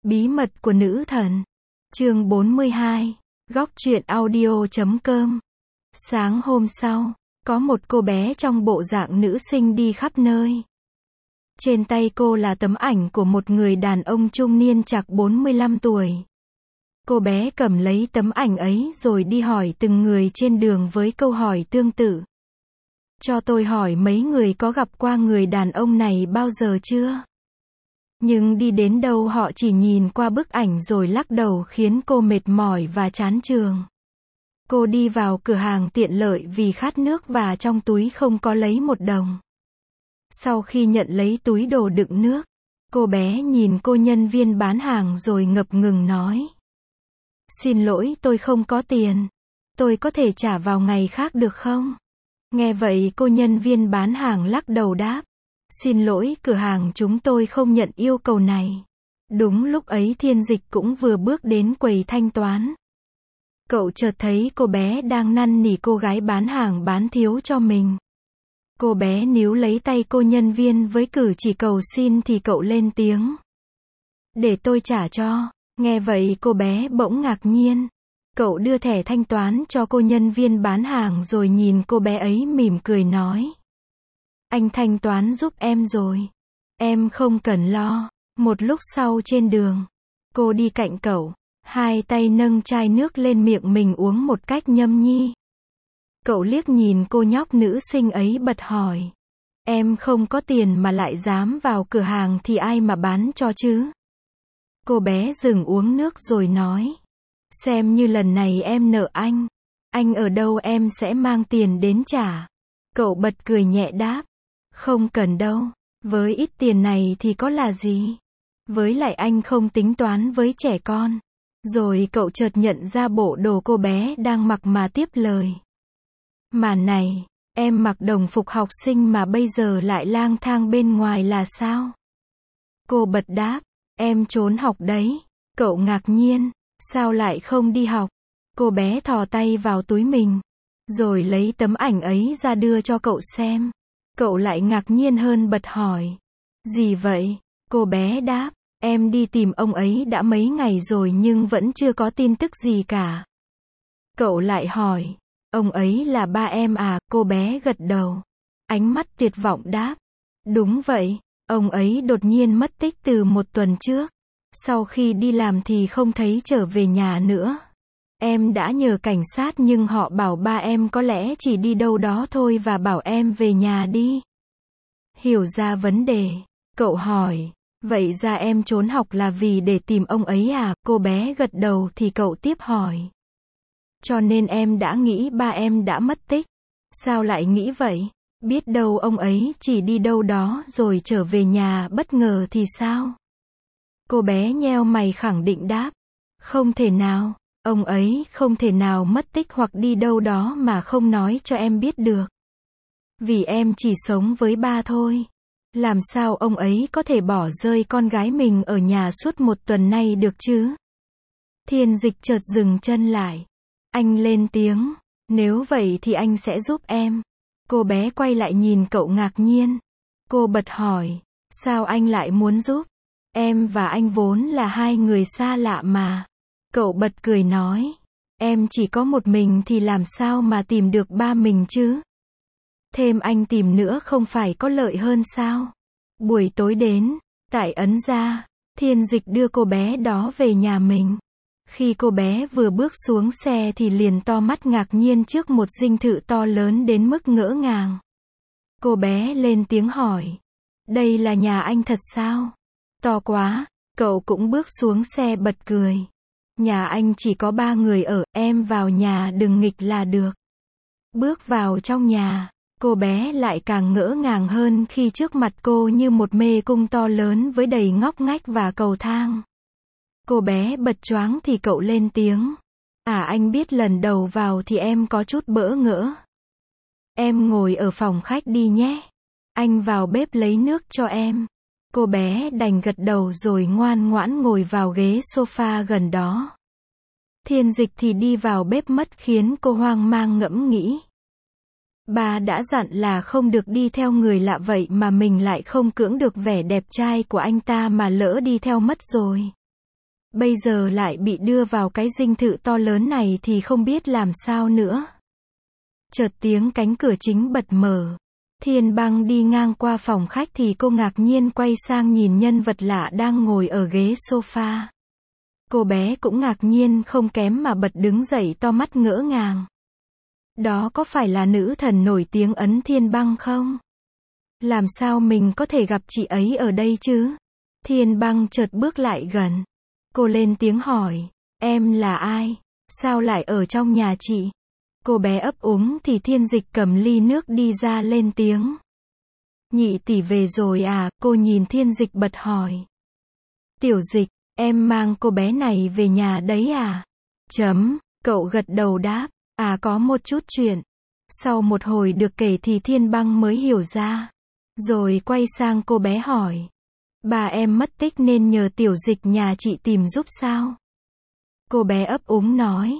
Bí mật của nữ thần. Chương 42. Góc truyện audio.com. Sáng hôm sau, có một cô bé trong bộ dạng nữ sinh đi khắp nơi. Trên tay cô là tấm ảnh của một người đàn ông trung niên chạc 45 tuổi. Cô bé cầm lấy tấm ảnh ấy rồi đi hỏi từng người trên đường với câu hỏi tương tự. Cho tôi hỏi mấy người có gặp qua người đàn ông này bao giờ chưa? Nhưng đi đến đâu họ chỉ nhìn qua bức ảnh rồi lắc đầu khiến cô mệt mỏi và chán chường. Cô đi vào cửa hàng tiện lợi vì khát nước và trong túi không có lấy một đồng. Sau khi nhận lấy túi đồ đựng nước, cô bé nhìn cô nhân viên bán hàng rồi ngập ngừng nói. Xin lỗi, tôi không có tiền. Tôi có thể trả vào ngày khác được không? Nghe vậy cô nhân viên bán hàng lắc đầu đáp. Xin lỗi, cửa hàng chúng tôi không nhận yêu cầu này. Đúng lúc ấy Thiên Dịch cũng vừa bước đến quầy thanh toán. Cậu chợt thấy cô bé đang năn nỉ cô gái bán hàng bán thiếu cho mình. Cô bé níu lấy tay cô nhân viên với cử chỉ cầu xin thì cậu lên tiếng. Để tôi trả cho. Nghe vậy cô bé bỗng ngạc nhiên. Cậu đưa thẻ thanh toán cho cô nhân viên bán hàng rồi nhìn cô bé ấy mỉm cười nói. Anh thanh toán giúp em rồi. Em không cần lo. Một lúc sau trên đường, cô đi cạnh cậu, hai tay nâng chai nước lên miệng mình uống một cách nhâm nhi. Cậu liếc nhìn cô nhóc nữ sinh ấy bật hỏi. Em không có tiền mà lại dám vào cửa hàng thì ai mà bán cho chứ? Cô bé dừng uống nước rồi nói. Xem như lần này em nợ anh. Anh ở đâu em sẽ mang tiền đến trả. Cậu bật cười nhẹ đáp. Không cần đâu. Với ít tiền này thì có là gì? Với lại anh không tính toán với trẻ con. Rồi cậu chợt nhận ra bộ đồ cô bé đang mặc mà tiếp lời. Mà này, em mặc đồng phục học sinh mà bây giờ lại lang thang bên ngoài là sao? Cô bật đáp. Em trốn học đấy. Cậu ngạc nhiên. Sao lại không đi học? Cô bé thò tay vào túi mình. Rồi lấy tấm ảnh ấy ra đưa cho cậu xem. Cậu lại ngạc nhiên hơn bật hỏi. Gì vậy? Cô bé đáp. Em đi tìm ông ấy đã mấy ngày rồi nhưng vẫn chưa có tin tức gì cả. Cậu lại hỏi. Ông ấy là ba em à? Cô bé gật đầu. Ánh mắt tuyệt vọng đáp. Đúng vậy. Ông ấy đột nhiên mất tích từ một tuần trước. Sau khi đi làm thì không thấy trở về nhà nữa. Em đã nhờ cảnh sát nhưng họ bảo ba em có lẽ chỉ đi đâu đó thôi và bảo em về nhà đi. Hiểu ra vấn đề, cậu hỏi. Vậy ra em trốn học là vì để tìm ông ấy à? Cô bé gật đầu thì cậu tiếp hỏi. Cho nên em đã nghĩ ba em đã mất tích. Sao lại nghĩ vậy? Biết đâu ông ấy chỉ đi đâu đó rồi trở về nhà bất ngờ thì sao? Cô bé nheo mày khẳng định đáp. Không thể nào, ông ấy không thể nào mất tích hoặc đi đâu đó mà không nói cho em biết được. Vì em chỉ sống với ba thôi. Làm sao ông ấy có thể bỏ rơi con gái mình ở nhà suốt một tuần nay được chứ? Thiên Dịch chợt dừng chân lại. Anh lên tiếng. Nếu vậy thì anh sẽ giúp em. Cô bé quay lại nhìn cậu ngạc nhiên. Cô bật hỏi. Sao anh lại muốn giúp? Em và anh vốn là hai người xa lạ mà. Cậu bật cười nói. Em chỉ có một mình thì làm sao mà tìm được ba mình chứ? Thêm anh tìm nữa không phải có lợi hơn sao? Buổi tối đến, tại Ấn Gia, Thiên Dịch đưa cô bé đó về nhà mình. Khi cô bé vừa bước xuống xe thì liền to mắt ngạc nhiên trước một dinh thự to lớn đến mức ngỡ ngàng. Cô bé lên tiếng hỏi. Đây là nhà anh thật sao? To quá. Cậu cũng bước xuống xe bật cười. Nhà anh chỉ có 3 người ở, em vào nhà đừng nghịch là được. Bước vào trong nhà, cô bé lại càng ngỡ ngàng hơn khi trước mặt cô như một mê cung to lớn với đầy ngóc ngách và cầu thang. Cô bé bật choáng thì cậu lên tiếng. À, anh biết lần đầu vào thì em có chút bỡ ngỡ. Em ngồi ở phòng khách đi nhé. Anh vào bếp lấy nước cho em. Cô bé đành gật đầu rồi ngoan ngoãn ngồi vào ghế sofa gần đó. Thiên Dịch thì đi vào bếp mất khiến cô hoang mang ngẫm nghĩ. Bà đã dặn là không được đi theo người lạ vậy mà mình lại không cưỡng được vẻ đẹp trai của anh ta mà lỡ đi theo mất rồi. Bây giờ lại bị đưa vào cái dinh thự to lớn này thì không biết làm sao nữa. Chợt tiếng cánh cửa chính bật mở. Thiên Băng đi ngang qua phòng khách thì cô ngạc nhiên quay sang nhìn nhân vật lạ đang ngồi ở ghế sofa. Cô bé cũng ngạc nhiên không kém mà bật đứng dậy to mắt ngỡ ngàng. Đó có phải là nữ thần nổi tiếng Ấn Thiên Băng không? Làm sao mình có thể gặp chị ấy ở đây chứ? Thiên Băng chợt bước lại gần. Cô lên tiếng hỏi, em là ai? Sao lại ở trong nhà chị? Cô bé ấp úng thì Thiên Dịch cầm ly nước đi ra lên tiếng. Nhị tỷ về rồi à? Cô nhìn Thiên Dịch bật hỏi. Tiểu Dịch, em mang cô bé này về nhà đấy à? Cậu gật đầu đáp, à có một chút chuyện. Sau một hồi được kể thì Thiên Băng mới hiểu ra. Rồi quay sang cô bé hỏi. Bà em mất tích nên nhờ Tiểu Dịch nhà chị tìm giúp sao? Cô bé ấp úng nói.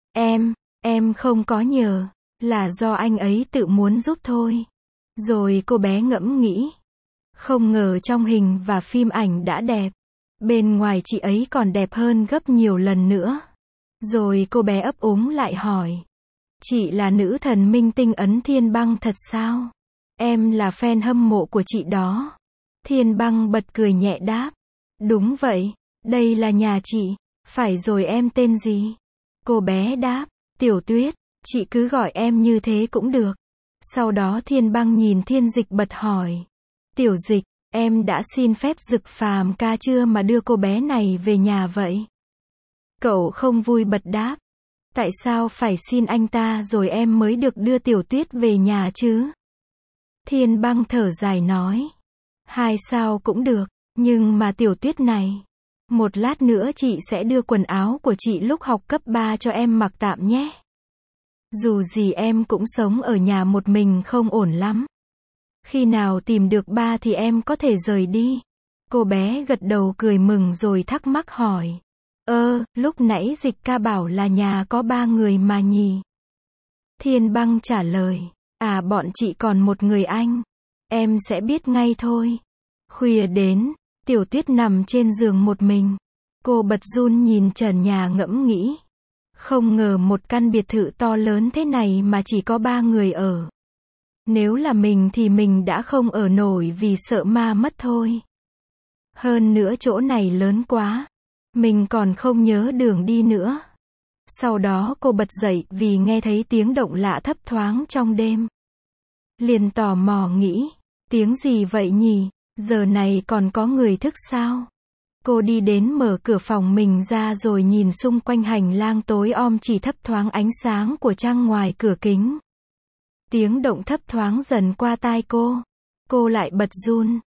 Em không có nhờ, là do anh ấy tự muốn giúp thôi. Rồi cô bé ngẫm nghĩ. Không ngờ trong hình và phim ảnh đã đẹp. Bên ngoài chị ấy còn đẹp hơn gấp nhiều lần nữa. Rồi cô bé ấp úng lại hỏi. Chị là nữ thần minh tinh Ấn Thiên Băng thật sao? Em là fan hâm mộ của chị đó. Thiên Băng bật cười nhẹ đáp. Đúng vậy, đây là nhà chị. Phải rồi, em tên gì? Cô bé đáp. Tiểu Tuyết, chị cứ gọi em như thế cũng được. Sau đó Thiên Băng nhìn Thiên Dịch bật hỏi. Tiểu Dịch, em đã xin phép Dực Phàm ca chưa mà đưa cô bé này về nhà vậy? Cậu không vui bật đáp. Tại sao phải xin anh ta rồi em mới được đưa Tiểu Tuyết về nhà chứ? Thiên Băng thở dài nói. Hai sao cũng được, nhưng mà Tiểu Tuyết này. Một lát nữa chị sẽ đưa quần áo của chị lúc học cấp 3 cho em mặc tạm nhé. Dù gì em cũng sống ở nhà một mình không ổn lắm. Khi nào tìm được ba thì em có thể rời đi. Cô bé gật đầu cười mừng rồi thắc mắc hỏi. Lúc nãy Dịch ca bảo là nhà có 3 người mà nhỉ? Thiên Băng trả lời. À, bọn chị còn một người anh. Em sẽ biết ngay thôi. Khuya đến, Tiểu Tuyết nằm trên giường một mình. Cô bật run nhìn trần nhà ngẫm nghĩ. Không ngờ một căn biệt thự to lớn thế này mà chỉ có 3 người ở. Nếu là mình thì mình đã không ở nổi vì sợ ma mất thôi. Hơn nữa chỗ này lớn quá. Mình còn không nhớ đường đi nữa. Sau đó cô bật dậy vì nghe thấy tiếng động lạ thấp thoáng trong đêm. Liền tò mò nghĩ. Tiếng gì vậy nhỉ? Giờ này còn có người thức sao? Cô đi đến mở cửa phòng mình ra rồi nhìn xung quanh hành lang tối om chỉ thấp thoáng ánh sáng của trăng ngoài cửa kính. Tiếng động thấp thoáng dần qua tai cô. Cô lại bật run.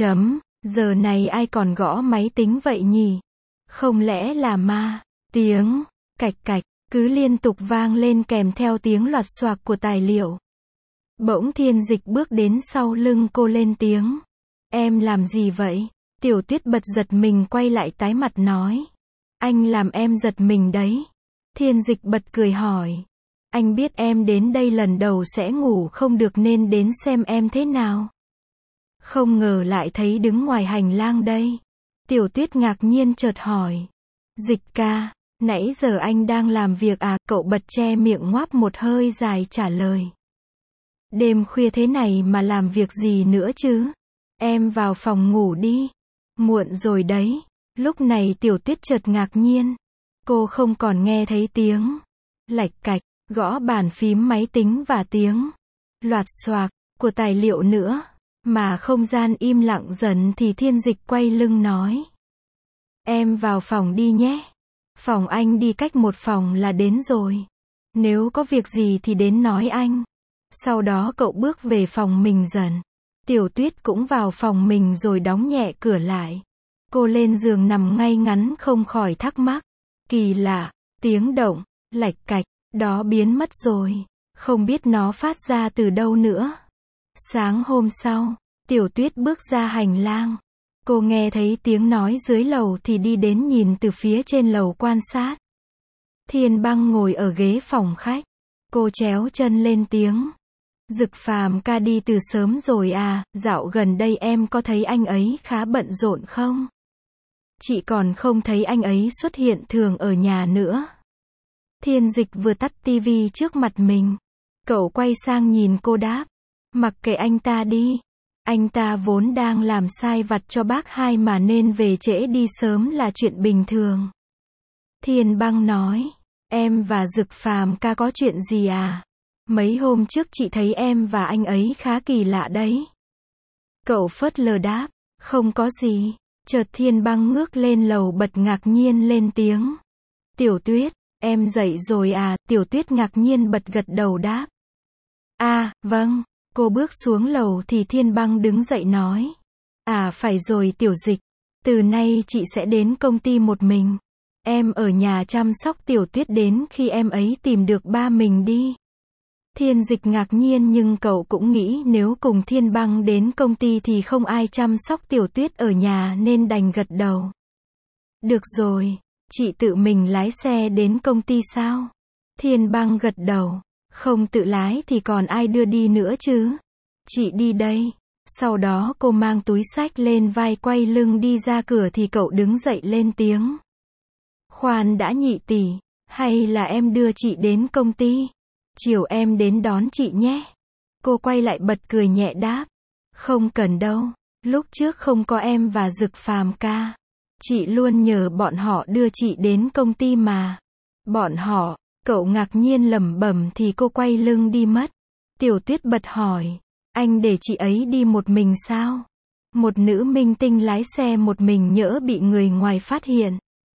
Giờ này ai còn gõ máy tính vậy nhỉ? Không lẽ là ma? Tiếng cạch cạch cứ liên tục vang lên kèm theo tiếng loạt xoạc của tài liệu. Bỗng Thiên Dịch bước đến sau lưng cô lên tiếng. Em làm gì vậy? Tiểu Tuyết bật giật mình quay lại tái mặt nói. Anh làm em giật mình đấy. Thiên Dịch bật cười hỏi. Anh biết em đến đây lần đầu sẽ ngủ không được nên đến xem em thế nào. Không ngờ lại thấy đứng ngoài hành lang đây. Tiểu Tuyết ngạc nhiên chợt hỏi. Dịch ca, nãy giờ anh đang làm việc à? Cậu bật che miệng ngoáp một hơi dài trả lời. Đêm khuya thế này mà làm việc gì nữa chứ? Em vào phòng ngủ đi. Muộn rồi đấy. Lúc này Tiểu Tuyết chợt ngạc nhiên. Cô không còn nghe thấy tiếng lạch cạch, gõ bàn phím máy tính và tiếng loạt xoạc của tài liệu nữa. Mà không gian im lặng dần thì Thiên Dịch quay lưng nói. Em vào phòng đi nhé. Phòng anh đi cách một phòng là đến rồi. Nếu có việc gì thì đến nói anh. Sau đó cậu bước về phòng mình dần. Tiểu Tuyết cũng vào phòng mình rồi đóng nhẹ cửa lại. Cô lên giường nằm ngay ngắn không khỏi thắc mắc. Kỳ lạ, tiếng động lạch cạch đó biến mất rồi. Không biết nó phát ra từ đâu nữa. Sáng hôm sau, Tiểu Tuyết bước ra hành lang. Cô nghe thấy tiếng nói dưới lầu thì đi đến nhìn từ phía trên lầu quan sát. Thiên Băng ngồi ở ghế phòng khách. Cô chéo chân lên tiếng. Dực Phàm ca đi từ sớm rồi à? Dạo gần đây em có thấy anh ấy khá bận rộn không? Chị còn không thấy anh ấy xuất hiện thường ở nhà nữa. Thiên Dịch vừa tắt tivi trước mặt mình. Cậu quay sang nhìn cô đáp. Mặc kệ anh ta đi. Anh ta vốn đang làm sai vặt cho bác hai mà nên về trễ đi sớm là chuyện bình thường. Thiên Băng nói. Em và Dực Phàm ca có chuyện gì à? Mấy hôm trước chị thấy em và anh ấy khá kỳ lạ đấy. Cậu phớt lờ đáp. Không có gì. Chợt Thiên Băng ngước lên lầu bật ngạc nhiên lên tiếng. Tiểu Tuyết, em dậy rồi à? Tiểu Tuyết ngạc nhiên bật gật đầu đáp. À, vâng. Cô bước xuống lầu thì Thiên Băng đứng dậy nói. À phải rồi Tiểu Dịch. Từ nay chị sẽ đến công ty một mình. Em ở nhà chăm sóc Tiểu Tuyết đến khi em ấy tìm được ba mình đi. Thiên Dịch ngạc nhiên nhưng cậu cũng nghĩ nếu cùng Thiên Băng đến công ty thì không ai chăm sóc Tiểu Tuyết ở nhà nên đành gật đầu. Được rồi, chị tự mình lái xe đến công ty sao? Thiên Băng gật đầu. Không tự lái thì còn ai đưa đi nữa chứ? Chị đi đây. Sau đó cô mang túi xách lên vai quay lưng đi ra cửa thì cậu đứng dậy lên tiếng. Khoan đã nhị tỷ, hay là em đưa chị đến công ty? Chiều em đến đón chị nhé. Cô quay lại bật cười nhẹ đáp. Không cần đâu, lúc trước không có em và Dực Phàm ca. Chị luôn nhờ bọn họ đưa chị đến công ty mà. Bọn họ, cậu ngạc nhiên lẩm bẩm thì cô quay lưng đi mất. Tiểu Tuyết bật hỏi. Anh để chị ấy đi một mình sao? Một nữ minh tinh lái xe một mình nhỡ bị người ngoài phát hiện.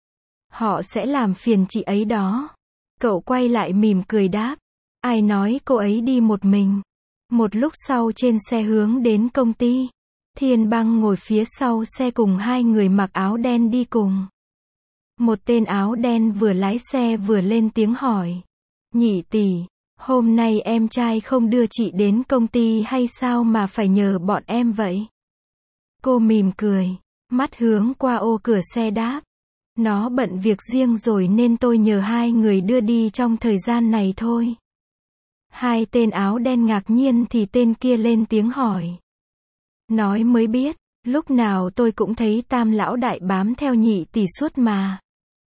Họ sẽ làm phiền chị ấy đó. Cậu quay lại mỉm cười đáp. Ai nói cô ấy đi một mình? Một lúc sau trên xe hướng đến công ty. Thiên Băng ngồi phía sau xe cùng hai người mặc áo đen đi cùng. Một tên áo đen vừa lái xe vừa lên tiếng hỏi. Nhị tỷ, hôm nay em trai không đưa chị đến công ty hay sao mà phải nhờ bọn em vậy? Cô mỉm cười, mắt hướng qua ô cửa xe đáp. Nó bận việc riêng rồi nên tôi nhờ hai người đưa đi trong thời gian này thôi. Hai tên áo đen ngạc nhiên thì tên kia lên tiếng hỏi. Nói mới biết, lúc nào tôi cũng thấy Tam lão đại bám theo nhị tỷ suốt mà.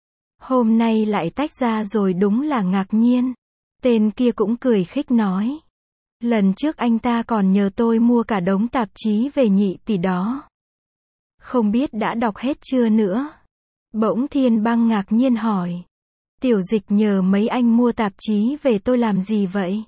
Hôm nay lại tách ra rồi đúng là ngạc nhiên. Tên kia cũng cười khích nói. Lần trước anh ta còn nhờ tôi mua cả đống tạp chí về nhị tỷ đó. Không biết đã đọc hết chưa nữa? Bỗng Thiên Băng ngạc nhiên hỏi. Tiểu Dịch nhờ mấy anh mua tạp chí về tôi làm gì vậy?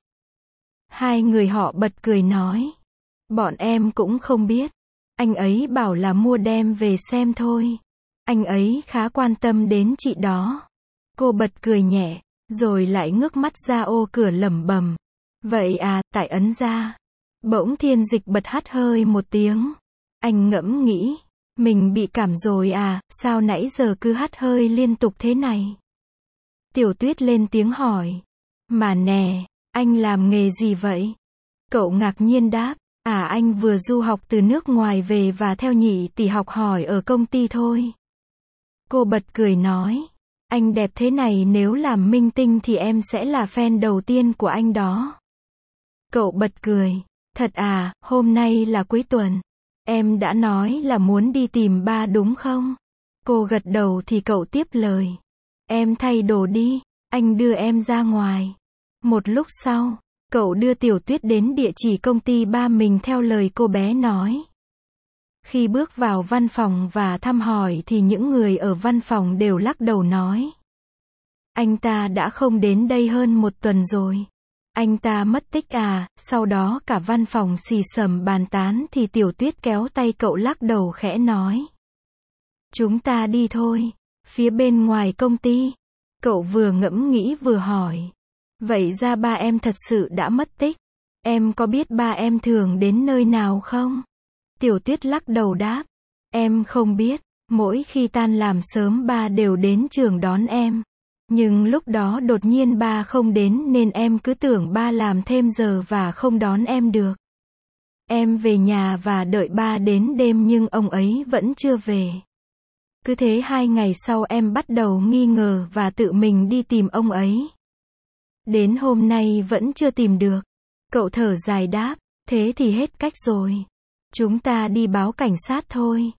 Hai người họ bật cười nói. Bọn em cũng không biết. Anh ấy bảo là mua đem về xem thôi. Anh ấy khá quan tâm đến chị đó. Cô bật cười nhẹ, rồi lại ngước mắt ra ô cửa lẩm bẩm. Vậy à, tại ấn ra. Bỗng Thiên Dịch bật hắt hơi một tiếng. Anh ngẫm nghĩ. Mình bị cảm rồi à, sao nãy giờ cứ hắt hơi liên tục thế này? Tiểu Tuyết lên tiếng hỏi. Mà nè, anh làm nghề gì vậy? Cậu ngạc nhiên đáp. À anh vừa du học từ nước ngoài về và theo nhị tỷ học hỏi ở công ty thôi. Cô bật cười nói. Anh đẹp thế này nếu làm minh tinh thì em sẽ là fan đầu tiên của anh đó. Cậu bật cười. Thật à, hôm nay là cuối tuần. Em đã nói là muốn đi tìm ba đúng không? Cô gật đầu thì cậu tiếp lời. Em thay đồ đi, anh đưa em ra ngoài. Một lúc sau, cậu đưa Tiểu Tuyết đến địa chỉ công ty ba mình theo lời cô bé nói. Khi bước vào văn phòng và thăm hỏi thì những người ở văn phòng đều lắc đầu nói. Anh ta đã không đến đây hơn một tuần rồi. Anh ta mất tích à? Sau đó cả văn phòng xì xầm bàn tán thì Tiểu Tuyết kéo tay cậu lắc đầu khẽ nói. Chúng ta đi thôi. Phía bên ngoài công ty. Cậu vừa ngẫm nghĩ vừa hỏi. Vậy ra ba em thật sự đã mất tích. Em có biết ba em thường đến nơi nào không? Tiểu Tuyết lắc đầu đáp. Em không biết. Mỗi khi tan làm sớm ba đều đến trường đón em. Nhưng lúc đó đột nhiên ba không đến nên em cứ tưởng ba làm thêm giờ và không đón em được. Em về nhà và đợi ba đến đêm nhưng ông ấy vẫn chưa về. Cứ thế 2 ngày sau em bắt đầu nghi ngờ và tự mình đi tìm ông ấy. Đến hôm nay vẫn chưa tìm được. Cậu thở dài đáp, thế thì hết cách rồi. Chúng ta đi báo cảnh sát thôi.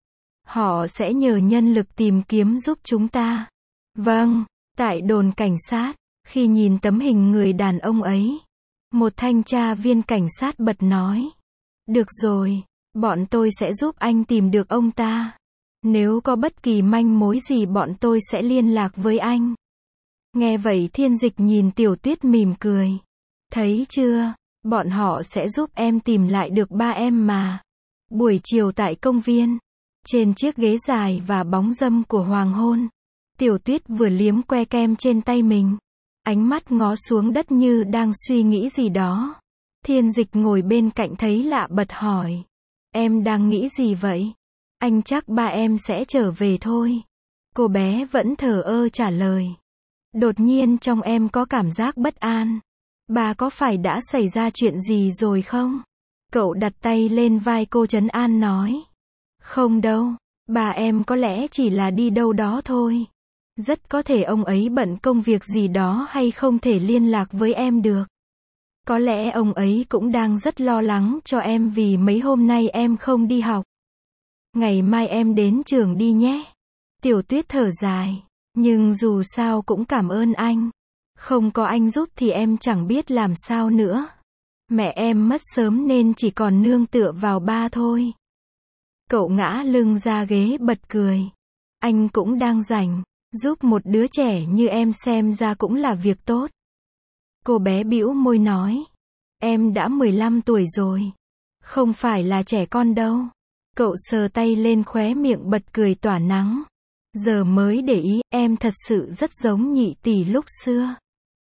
Họ sẽ nhờ nhân lực tìm kiếm giúp chúng ta. Vâng, tại đồn cảnh sát, khi nhìn tấm hình người đàn ông ấy, một thanh tra viên cảnh sát bật nói. Được rồi, bọn tôi sẽ giúp anh tìm được ông ta. Nếu có bất kỳ manh mối gì bọn tôi sẽ liên lạc với anh. Nghe vậy Thiên Dịch nhìn Tiểu Tuyết mỉm cười. Thấy chưa, bọn họ sẽ giúp em tìm lại được ba em mà. Buổi chiều tại công viên, trên chiếc ghế dài và bóng râm của hoàng hôn, Tiểu Tuyết vừa liếm que kem trên tay mình, ánh mắt ngó xuống đất như đang suy nghĩ gì đó. Thiên Dịch ngồi bên cạnh thấy lạ bật hỏi. Em đang nghĩ gì vậy? Anh chắc ba em sẽ trở về thôi. Cô bé vẫn thờ ơ trả lời. Đột nhiên trong em có cảm giác bất an. Bà có phải đã xảy ra chuyện gì rồi không? Cậu đặt tay lên vai cô trấn an nói. Không đâu, bà em có lẽ chỉ là đi đâu đó thôi. Rất có thể ông ấy bận công việc gì đó hay không thể liên lạc với em được. Có lẽ ông ấy cũng đang rất lo lắng cho em vì mấy hôm nay em không đi học. Ngày mai em đến trường đi nhé. Tiểu Tuyết thở dài. Nhưng dù sao cũng cảm ơn anh. Không có anh giúp thì em chẳng biết làm sao nữa. Mẹ em mất sớm nên chỉ còn nương tựa vào ba thôi. Cậu ngã lưng ra ghế bật cười. Anh cũng đang rảnh. Giúp một đứa trẻ như em xem ra cũng là việc tốt. Cô bé bĩu môi nói. Em đã 15 tuổi rồi. Không phải là trẻ con đâu. Cậu sờ tay lên khóe miệng bật cười tỏa nắng. Giờ mới để ý, em thật sự rất giống nhị tỷ lúc xưa.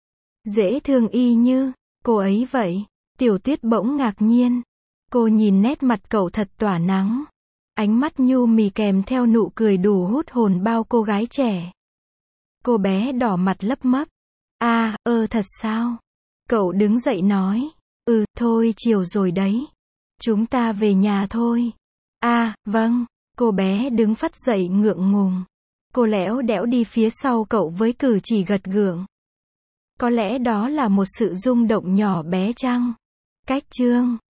Dễ thương y như cô ấy vậy. Tiểu Tuyết bỗng ngạc nhiên. Cô nhìn nét mặt cậu thật tỏa nắng. Ánh mắt nhu mì kèm theo nụ cười đủ hút hồn bao cô gái trẻ. Cô bé đỏ mặt lấp mấp. Thật sao? Cậu đứng dậy nói. Thôi chiều rồi đấy. Chúng ta về nhà thôi. Vâng. Cô bé đứng phắt dậy ngượng ngùng. Cô lẽo đẽo đi phía sau cậu với cử chỉ gật gượng. Có lẽ đó là một sự rung động nhỏ bé chăng? Cách chương